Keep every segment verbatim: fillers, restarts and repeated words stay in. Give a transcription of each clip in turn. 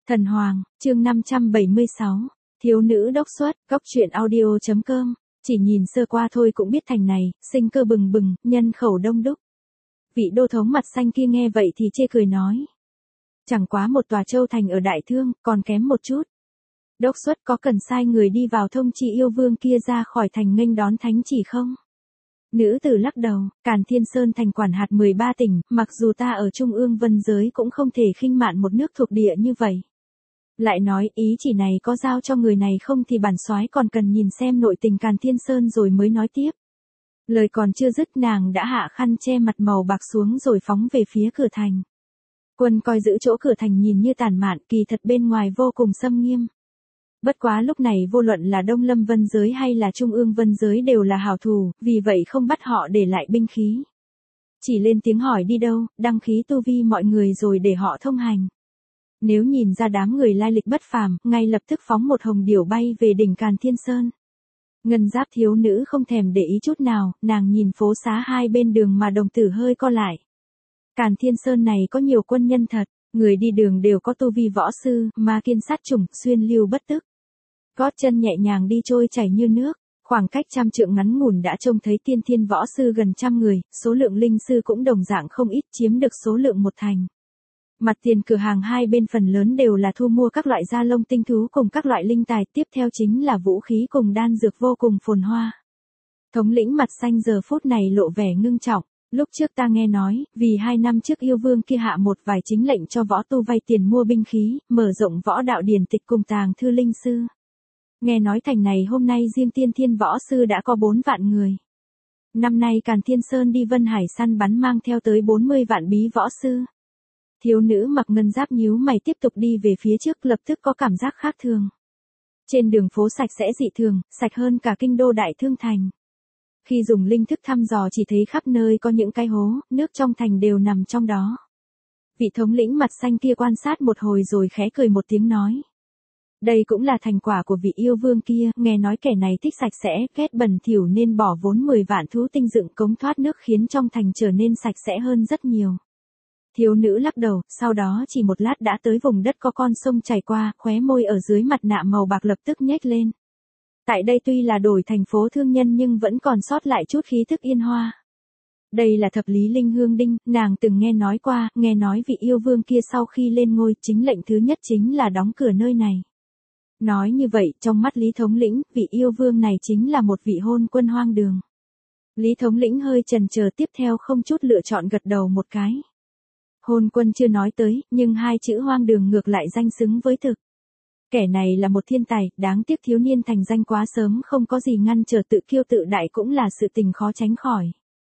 Thần Hoàng, chương năm trăm bảy mươi sáu, thiếu nữ đốc xuất, góc truyện audio chấm com, chỉ nhìn sơ qua thôi cũng biết thành này, sinh cơ bừng bừng, nhân khẩu đông đúc. Vị đô thống mặt xanh kia nghe vậy thì chê cười nói. Chẳng quá một tòa châu thành ở Đại Thương, còn kém một chút. Đốc xuất có cần sai người đi vào thông chi yêu vương kia ra khỏi thành nghênh đón thánh chỉ không? Nữ tử lắc đầu, Càn Thiên Sơn thành quản hạt mười ba tỉnh, mặc dù ta ở Trung ương vân giới cũng không thể khinh mạn một nước thuộc địa như vậy. Lại nói ý chỉ này có giao cho người này không thì bản soái còn cần nhìn xem nội tình Càn Thiên Sơn rồi mới nói tiếp. Lời còn chưa dứt nàng đã hạ khăn che mặt màu bạc xuống rồi phóng về phía cửa thành. Quân coi giữ chỗ cửa thành nhìn như tản mạn, kỳ thật bên ngoài vô cùng xâm nghiêm. Bất quá lúc này vô luận là Đông Lâm vân giới hay là Trung ương vân giới đều là hảo thù, vì vậy không bắt họ để lại binh khí. Chỉ lên tiếng hỏi đi đâu, đăng khí tu vi mọi người rồi để họ thông hành. Nếu nhìn ra đám người lai lịch bất phàm, ngay lập tức phóng một hồng điểu bay về đỉnh Càn Thiên Sơn. Ngân giáp thiếu nữ không thèm để ý chút nào, nàng nhìn phố xá hai bên đường mà đồng tử hơi co lại. Càn Thiên Sơn này có nhiều quân nhân thật, người đi đường đều có tu vi võ sư, ma kiên sát chủng, xuyên lưu bất tức. Gót chân nhẹ nhàng đi trôi chảy như nước, khoảng cách trăm trượng ngắn ngủn đã trông thấy tiên thiên võ sư gần trăm người, số lượng linh sư cũng đồng dạng không ít, chiếm được số lượng một thành. Mặt tiền cửa hàng hai bên phần lớn đều là thu mua các loại da lông tinh thú cùng các loại linh tài, tiếp theo chính là vũ khí cùng đan dược vô cùng phồn hoa. Thống lĩnh mặt xanh giờ phút này lộ vẻ ngưng trọng, lúc trước ta nghe nói, vì hai năm trước yêu vương kia hạ một vài chính lệnh cho võ tu vay tiền mua binh khí, mở rộng võ đạo điển tịch cùng tàng thư linh sư. Nghe nói thành này hôm nay riêng tiên thiên võ sư đã có bốn vạn người. Năm nay Càn Thiên Sơn đi Vân Hải săn bắn mang theo tới bốn mươi vạn bí võ sư. Thiếu nữ mặc ngân giáp nhíu mày tiếp tục đi về phía trước, lập tức có cảm giác khác thường. Trên đường phố sạch sẽ dị thường, sạch hơn cả kinh đô Đại Thương thành. Khi dùng linh thức thăm dò chỉ thấy khắp nơi có những cái hố, nước trong thành đều nằm trong đó. Vị thống lĩnh mặt xanh kia quan sát một hồi rồi khẽ cười một tiếng nói. Đây cũng là thành quả của vị yêu vương kia, nghe nói kẻ này thích sạch sẽ, ghét bẩn thỉu nên bỏ vốn mười vạn thú tinh dựng cống thoát nước khiến trong thành trở nên sạch sẽ hơn rất nhiều. Thiếu nữ lắc đầu, sau đó chỉ một lát đã tới vùng đất có con sông chảy qua, khóe môi ở dưới mặt nạ màu bạc lập tức nhếch lên. Tại đây tuy là đổi thành phố thương nhân nhưng vẫn còn sót lại chút khí thức yên hoa. Đây là thập lý linh hương đinh, nàng từng nghe nói qua, nghe nói vị yêu vương kia sau khi lên ngôi chính lệnh thứ nhất chính là đóng cửa nơi này. Nói như vậy, trong mắt Lý thống lĩnh, vị yêu vương này chính là một vị hôn quân hoang đường. Lý thống lĩnh hơi chần chờ tiếp theo không chút lựa chọn gật đầu một cái. Hôn quân chưa nói tới, nhưng hai chữ hoang đường ngược lại danh xứng với thực. Kẻ này là một thiên tài, đáng tiếc thiếu niên thành danh quá sớm không có gì ngăn trở, tự kiêu tự đại cũng là sự tình khó tránh khỏi.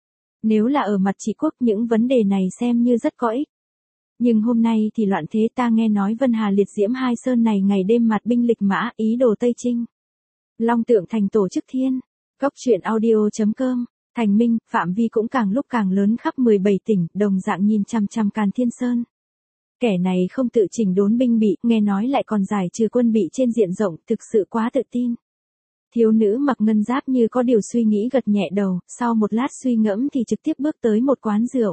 Nếu là ở mặt trị quốc những vấn đề này xem như rất có ích. Nhưng hôm nay thì loạn thế, ta nghe nói Vân Hà liệt diễm hai sơn này ngày đêm mặt binh lịch mã, ý đồ Tây Trinh. Long Tượng thành tổ chức thiên, góc truyện audio chấm com. Thành Minh, phạm vi cũng càng lúc càng lớn khắp mười bảy tỉnh, đồng dạng nhìn chăm chăm Càn Thiên Sơn. Kẻ này không tự chỉnh đốn binh bị, nghe nói lại còn giải trừ quân bị trên diện rộng, thực sự quá tự tin. Thiếu nữ mặc ngân giáp như có điều suy nghĩ gật nhẹ đầu, sau một lát suy ngẫm thì trực tiếp bước tới một quán rượu.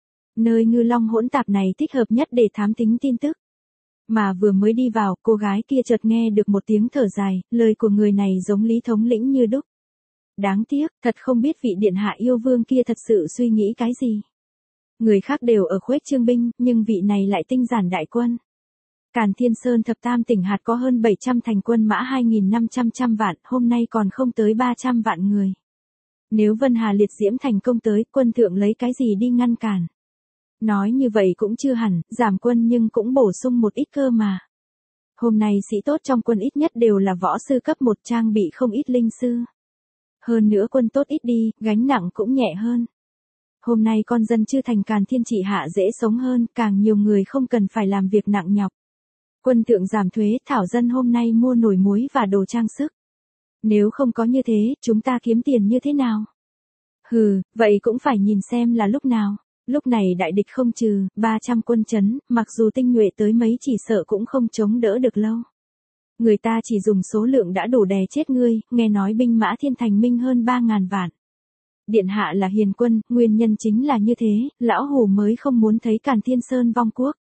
Nơi ngư long hỗn tạp này thích hợp nhất để thám thính tin tức. Mà vừa mới đi vào, cô gái kia chợt nghe được một tiếng thở dài, lời của người này giống Lý thống lĩnh như đúc. Đáng tiếc, thật không biết vị điện hạ yêu vương kia thật sự suy nghĩ cái gì. Người khác đều ở khuếch trương binh, nhưng vị này lại tinh giản đại quân. Càn Thiên Sơn thập tam tỉnh hạt có hơn bảy trăm thành quân mã hai nghìn năm trăm vạn, hôm nay còn không tới ba trăm vạn người. Nếu Vân Hà liệt diễm thành công tới, quân thượng lấy cái gì đi ngăn cản? Nói như vậy cũng chưa hẳn, giảm quân nhưng cũng bổ sung một ít cơ mà. Hôm nay sĩ tốt trong quân ít nhất đều là võ sư cấp một, trang bị không ít linh sư. Hơn nữa quân tốt ít đi, gánh nặng cũng nhẹ hơn. Hôm nay con dân chư thành Càn Thiên trị hạ dễ sống hơn, càng nhiều người không cần phải làm việc nặng nhọc. Quân thượng giảm thuế, thảo dân hôm nay mua nồi muối và đồ trang sức. Nếu không có như thế, chúng ta kiếm tiền như thế nào? Hừ, vậy cũng phải nhìn xem là lúc nào. Lúc này đại địch không trừ, ba trăm quân chấn, mặc dù tinh nhuệ tới mấy chỉ sợ cũng không chống đỡ được lâu. Người ta chỉ dùng số lượng đã đủ đè chết ngươi, nghe nói binh mã thiên thành minh hơn ba ngàn vạn. Điện hạ là hiền quân, nguyên nhân chính là như thế, lão hủ mới không muốn thấy Càn Thiên Sơn vong quốc.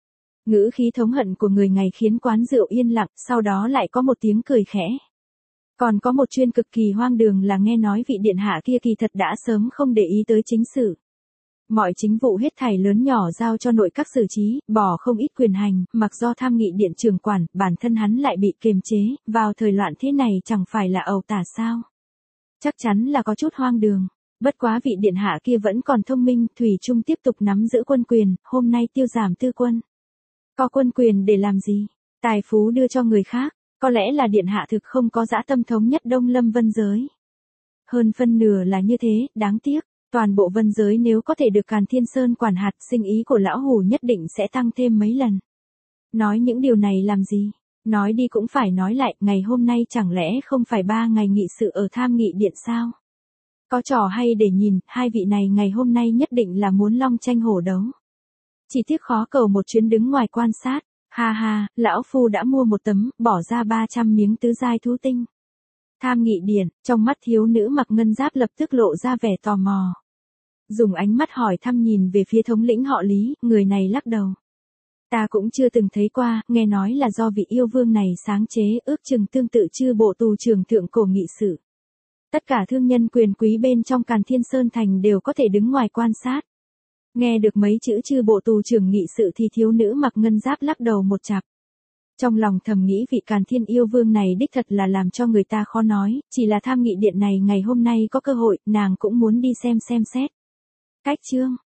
Ngữ khí thống hận của người ngày khiến quán rượu yên lặng, sau đó lại có một tiếng cười khẽ. Còn có một chuyên cực kỳ hoang đường là nghe nói vị điện hạ kia kỳ thật đã sớm không để ý tới chính sự. Mọi chính vụ hết thảy lớn nhỏ giao cho nội các xử trí, bỏ không ít quyền hành, mặc do tham nghị điện trưởng quản, bản thân hắn lại bị kiềm chế, vào thời loạn thế này chẳng phải là ẩu tả sao. Chắc chắn là có chút hoang đường. Bất quá vị điện hạ kia vẫn còn thông minh, thủy chung tiếp tục nắm giữ quân quyền, hôm nay tiêu giảm tư quân. Có quân quyền để làm gì? Tài phú đưa cho người khác, có lẽ là điện hạ thực không có dã tâm thống nhất Đông Lâm Vân giới. Hơn phân nửa là như thế, đáng tiếc, toàn bộ Vân giới nếu có thể được Càn Thiên Sơn quản hạt, sinh ý của lão hủ nhất định sẽ tăng thêm mấy lần. Nói những điều này làm gì? Nói đi cũng phải nói lại, ngày hôm nay chẳng lẽ không phải ba ngày nghị sự ở tham nghị điện sao? Có trò hay để nhìn, hai vị này ngày hôm nay nhất định là muốn long tranh hổ đấu. Chỉ tiếc khó cầu một chuyến đứng ngoài quan sát, ha ha, lão phu đã mua một tấm, bỏ ra ba trăm miếng tứ giai thú tinh. Tham nghị điện, trong mắt thiếu nữ mặc ngân giáp lập tức lộ ra vẻ tò mò. Dùng ánh mắt hỏi thăm nhìn về phía thống lĩnh họ Lý, người này lắc đầu. Ta cũng chưa từng thấy qua, nghe nói là do vị yêu vương này sáng chế, ước chừng tương tự chư bộ tù trưởng thượng cổ nghị sự. Tất cả thương nhân quyền quý bên trong Càn Thiên Sơn Thành đều có thể đứng ngoài quan sát. Nghe được mấy chữ chư bộ tù trưởng nghị sự thì thiếu nữ mặc ngân giáp lắc đầu một chặp. Trong lòng thầm nghĩ vị Càn Thiên yêu vương này đích thật là làm cho người ta khó nói, chỉ là tham nghị điện này ngày hôm nay có cơ hội, nàng cũng muốn đi xem xem xét. Cách chương